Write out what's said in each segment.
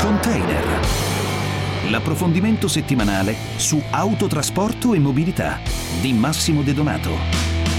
Container. L'approfondimento settimanale su autotrasporto e mobilità di Massimo De Donato.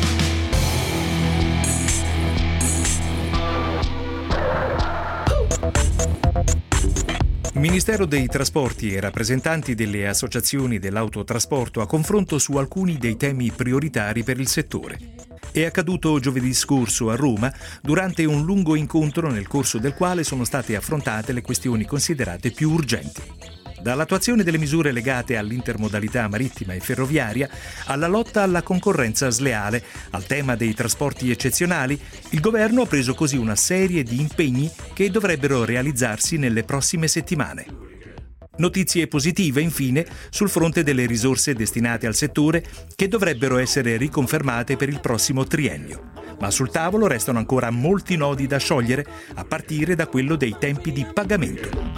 Ministero dei Trasporti e rappresentanti delle associazioni dell'autotrasporto a confronto su alcuni dei temi prioritari per il settore. È accaduto giovedì scorso a Roma durante un lungo incontro nel corso del quale sono state affrontate le questioni considerate più urgenti. Dall'attuazione delle misure legate all'intermodalità marittima e ferroviaria alla lotta alla concorrenza sleale, al tema dei trasporti eccezionali, il governo ha preso così una serie di impegni che dovrebbero realizzarsi nelle prossime settimane. Notizie positive, infine, sul fronte delle risorse destinate al settore che dovrebbero essere riconfermate per il prossimo triennio. Ma sul tavolo restano ancora molti nodi da sciogliere, a partire da quello dei tempi di pagamento.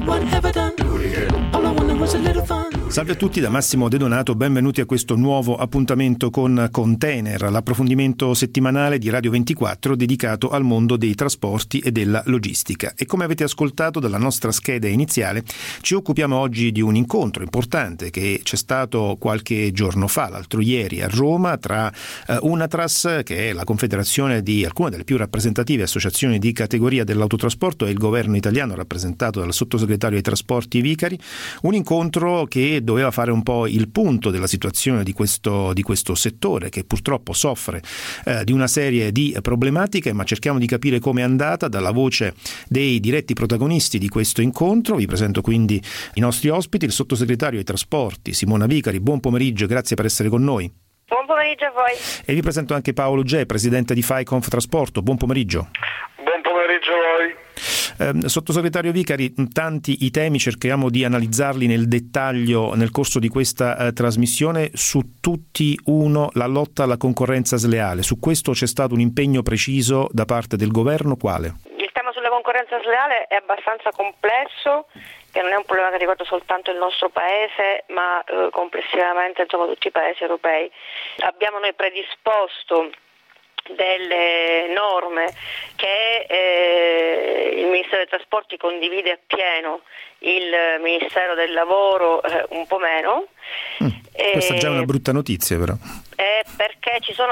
Salve a tutti da Massimo De Donato, benvenuti a questo nuovo appuntamento con Container, l'approfondimento settimanale di Radio 24 dedicato al mondo dei trasporti e della logistica. E come avete ascoltato dalla nostra scheda iniziale, ci occupiamo oggi di un incontro importante che c'è stato qualche giorno fa, l'altro ieri a Roma, tra Unatras, che è la confederazione di alcune delle più rappresentative associazioni di categoria dell'autotrasporto, e il governo italiano rappresentato dal sottosegretario ai trasporti Vicari, un incontro che doveva fare un po' il punto della situazione di questo settore che purtroppo soffre di una serie di problematiche, ma cerchiamo di capire come è andata dalla voce dei diretti protagonisti di questo incontro. Vi presento quindi i nostri ospiti, il sottosegretario ai trasporti Simona Vicari. Buon pomeriggio, grazie per essere con noi. Buon pomeriggio a voi. E vi presento anche Paolo Ge, presidente di FICONF Trasporto. Buon pomeriggio. Buon pomeriggio a voi. Sottosegretario Vicari, tanti i temi, cerchiamo di analizzarli nel dettaglio nel corso di questa trasmissione. Su tutti uno, la lotta alla concorrenza sleale. Su questo c'è stato un impegno preciso da parte del governo, quale? Il tema sulla concorrenza sleale è abbastanza complesso, che non è un problema che riguarda soltanto il nostro paese, ma complessivamente tutti i paesi europei. Abbiamo noi predisposto delle norme che il Ministero dei Trasporti condivide appieno, il Ministero del Lavoro un po' meno. Questa è già una brutta notizia, però. Perché ci sono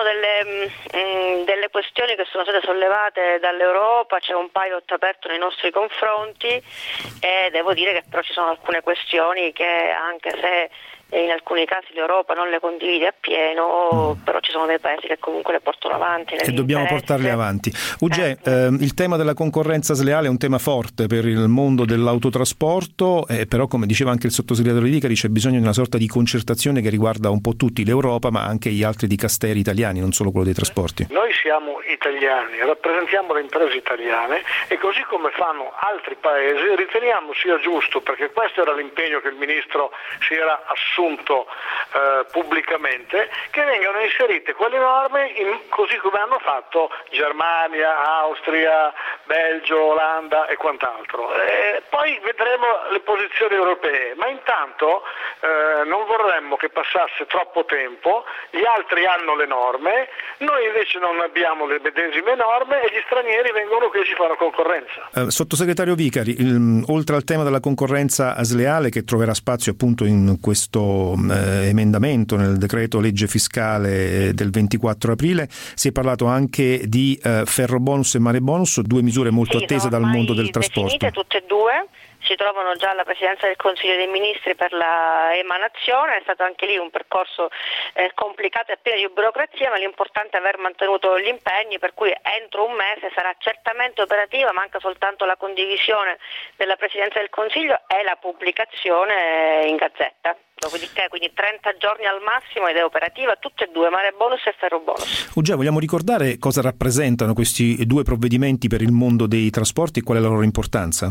delle questioni che sono state sollevate dall'Europa, c'è un pilot aperto nei nostri confronti e devo dire che però ci sono alcune questioni che, anche se in alcuni casi l'Europa non le condivide appieno, però ci sono dei paesi che comunque le portano avanti. E dobbiamo portarle avanti. Uge, il tema della concorrenza sleale è un tema forte per il mondo dell'autotrasporto, però come diceva anche il sottosegretario Vicari c'è bisogno di una sorta di concertazione che riguarda un po' tutti, l'Europa ma anche gli altri dicasteri italiani, non solo quello dei trasporti. Noi siamo italiani, rappresentiamo le imprese italiane e così come fanno altri paesi riteniamo sia giusto, perché questo era l'impegno che il Ministro si era assunto pubblicamente, che vengano inserite quelle norme così come hanno fatto Germania, Austria, Belgio, Olanda e quant'altro. Poi vedremo le posizioni europee, ma intanto non vorremmo che passasse troppo tempo, gli altri hanno le norme, noi invece non abbiamo le medesime norme e gli stranieri vengono qui e ci fanno concorrenza. Sottosegretario Vicari, oltre al tema della concorrenza sleale che troverà spazio appunto in questo emendamento nel decreto legge fiscale del 24 aprile, si è parlato anche di ferrobonus e marebonus, due misure molto attese dal mondo del trasporto. Definite tutte e due, si trovano già alla Presidenza del Consiglio dei Ministri per la emanazione. È stato anche lì un percorso complicato e pieno di burocrazia, ma l'importante è aver mantenuto gli impegni, per cui entro un mese sarà certamente operativa, manca soltanto la condivisione della Presidenza del Consiglio e la pubblicazione in Gazzetta. Dopodiché, quindi 30 giorni al massimo ed è operativa, tutte e due, marebonus e ferrobonus. Uge, vogliamo ricordare cosa rappresentano questi due provvedimenti per il mondo dei trasporti e qual è la loro importanza?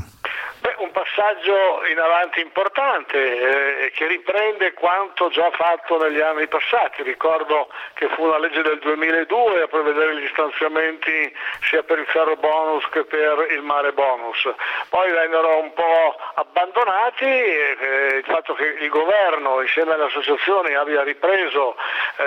Passaggio in avanti importante che riprende quanto già fatto negli anni passati. Ricordo che fu una legge del 2002 a prevedere gli stanziamenti sia per il ferro bonus che per il mare bonus. Poi vennero un po' abbandonati, il fatto che il governo insieme alle associazioni abbia ripreso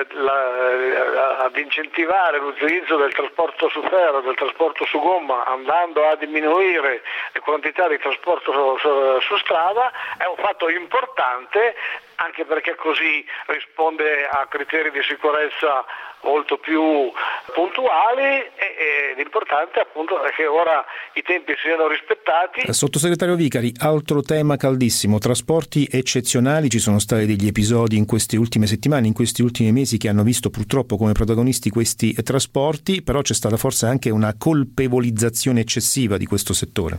ad incentivare l'utilizzo del trasporto su ferro, del trasporto su gomma, andando a diminuire quantità di trasporto su strada, è un fatto importante, anche perché così risponde a criteri di sicurezza molto più puntuali e l'importante appunto è che ora i tempi siano rispettati. Sottosegretario Vicari, altro tema caldissimo, trasporti eccezionali. Ci sono stati degli episodi in queste ultime settimane, in questi ultimi mesi, che hanno visto purtroppo come protagonisti questi trasporti, però c'è stata forse anche una colpevolizzazione eccessiva di questo settore.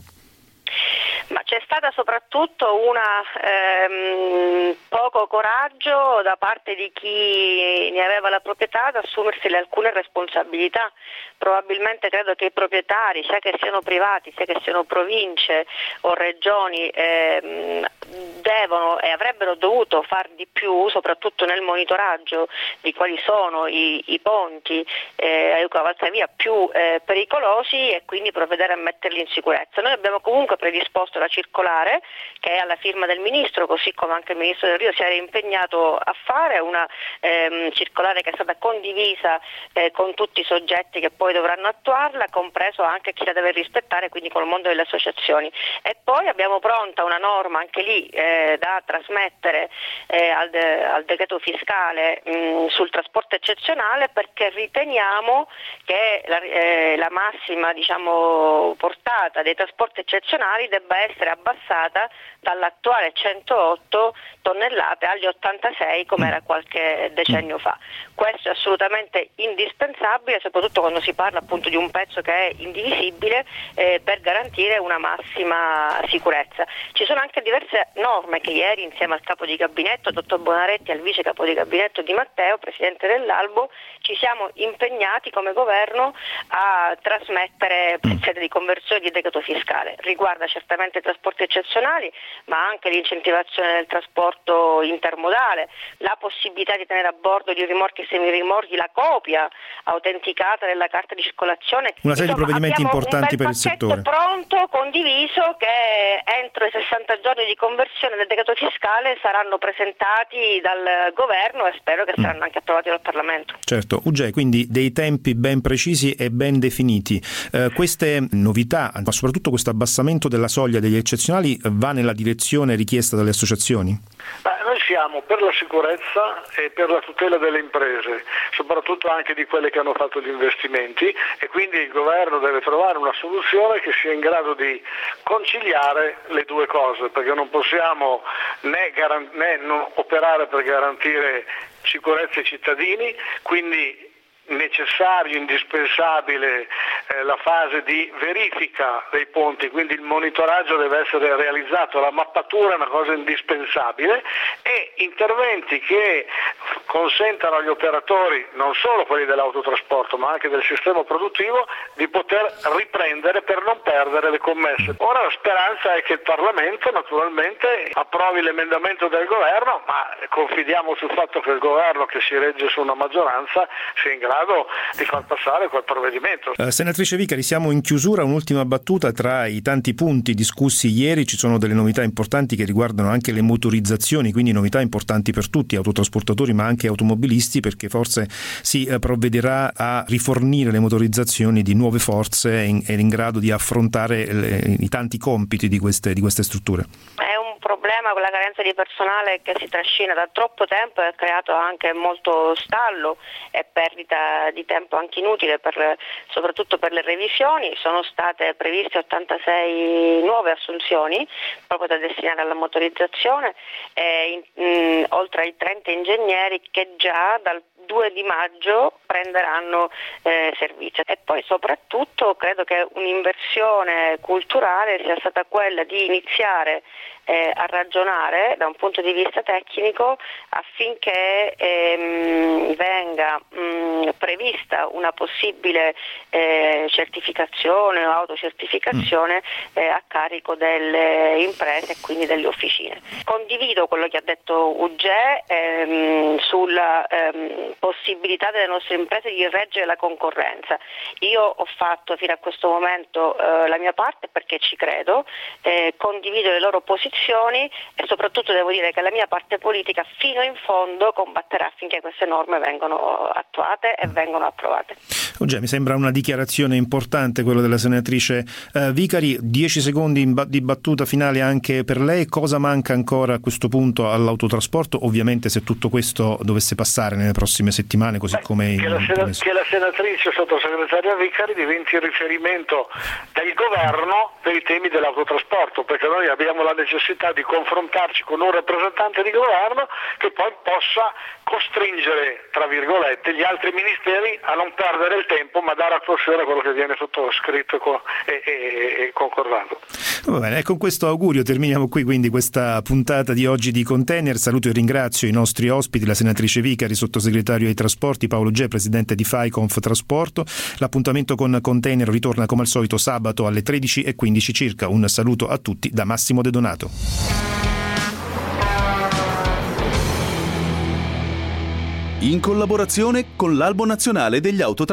Ma c'è stata soprattutto una poco coraggio da parte di chi ne aveva la proprietà ad assumersi alcune responsabilità. Probabilmente credo che i proprietari, sia che siano privati, sia che siano province o regioni, devono e avrebbero dovuto far di più, soprattutto nel monitoraggio di quali sono i ponti a cavalcavia più pericolosi, e quindi provvedere a metterli in sicurezza. Noi abbiamo comunque predisposto la circolare, che è alla firma del Ministro, così come anche il Ministro Del Rio si era impegnato a fare, una circolare che è stata condivisa con tutti i soggetti che poi dovranno attuarla, compreso anche chi la deve rispettare, quindi col mondo delle associazioni. E poi abbiamo pronta una norma anche lì da trasmettere al decreto fiscale sul trasporto eccezionale, perché riteniamo che la massima portata dei trasporti eccezionali debba essere abbassata dall'attuale 108 tonnellate agli 86 come era qualche decennio fa. Questo è assolutamente indispensabile, soprattutto quando si parla appunto di un pezzo che è indivisibile, per garantire una massima sicurezza. Ci sono anche diverse norme che ieri, insieme al capo di gabinetto, dottor Bonaretti, al vice capo di gabinetto Di Matteo, presidente dell'Albo, ci siamo impegnati come governo a trasmettere in sede di conversione di decreto fiscale. Riguarda certamente i trasporti eccezionali, ma anche l'incentivazione del trasporto intermodale, la possibilità di tenere a bordo di rimorchi e semirimorchi la copia autenticata della carta di circolazione. Una serie di provvedimenti importanti per il settore. Pronto, condiviso, che entro i 60 giorni di conversione del decreto fiscale saranno presentati dal governo e spero che saranno anche approvati dal Parlamento. Certo, Ugei, quindi dei tempi ben precisi e ben definiti. Queste novità, ma soprattutto questo abbassamento della soglia degli eccezionali, va nella direzione richiesta dalle associazioni? Noi siamo per la sicurezza e per la tutela delle imprese, soprattutto anche di quelle che hanno fatto gli investimenti, e quindi il governo deve trovare una soluzione che sia in grado di conciliare le due cose, perché non possiamo né non operare per garantire sicurezza ai cittadini, quindi necessario, indispensabile la fase di verifica dei ponti, quindi il monitoraggio deve essere realizzato, la mappatura è una cosa indispensabile, e interventi che consentano agli operatori, non solo quelli dell'autotrasporto ma anche del sistema produttivo, di poter riprendere per non perdere le commesse. Ora la speranza è che il Parlamento naturalmente approvi l'emendamento del governo, ma confidiamo sul fatto che il governo, che si regge su una maggioranza, sia in grado di far passare quel provvedimento. Senatrice Vicari, siamo in chiusura, un'ultima battuta. Tra i tanti punti discussi ieri ci sono delle novità importanti che riguardano anche le motorizzazioni, quindi novità importanti per tutti, autotrasportatori ma anche automobilisti, perché forse si provvederà a rifornire le motorizzazioni di nuove forze in grado di affrontare i tanti compiti di queste strutture. È un problema con la carenza di personale che si trascina da troppo tempo e ha creato anche molto stallo e perdita di tempo anche inutile, soprattutto per le revisioni. Sono state previste 86 nuove assunzioni proprio da destinare alla motorizzazione, oltre ai 30 ingegneri che già dal 2 di maggio prenderanno servizio. E poi soprattutto credo che un'inversione culturale sia stata quella di iniziare a ragionare da un punto di vista tecnico affinché venga prevista una possibile certificazione o autocertificazione a carico delle imprese e quindi delle officine. Condivido quello che ha detto Ugè sulla possibilità delle nostre imprese di reggere la concorrenza. Io ho fatto fino a questo momento la mia parte perché ci credo, condivido le loro posizioni e soprattutto devo dire che la mia parte politica fino in fondo combatterà affinché queste norme vengano attuate e vengono approvate. Mi sembra una dichiarazione importante quella della senatrice Vicari. 10 secondi di battuta finale anche per lei. Cosa manca ancora a questo punto all'autotrasporto? Ovviamente se tutto questo dovesse passare nelle prossime settimane, così come che la senatrice sottosegretaria Vicari diventi riferimento del governo per i temi dell'autotrasporto, perché noi abbiamo la necessità di confrontarci con un rappresentante di governo che poi possa costringere, tra virgolette, gli altri ministeri a non perdere il tempo ma dare attuazione a quello che viene sottoscritto e concordato. Va bene, e con questo augurio terminiamo qui quindi questa puntata di oggi di Container. Saluto e ringrazio i nostri ospiti, la senatrice Vicari, sottosegretario ai trasporti, Paolo Ge, presidente di FAICONF Trasporto. L'appuntamento con Container ritorna come al solito sabato alle 13:15 circa. Un saluto a tutti da Massimo De Donato. In collaborazione con l'Albo Nazionale degli Autotrasporti.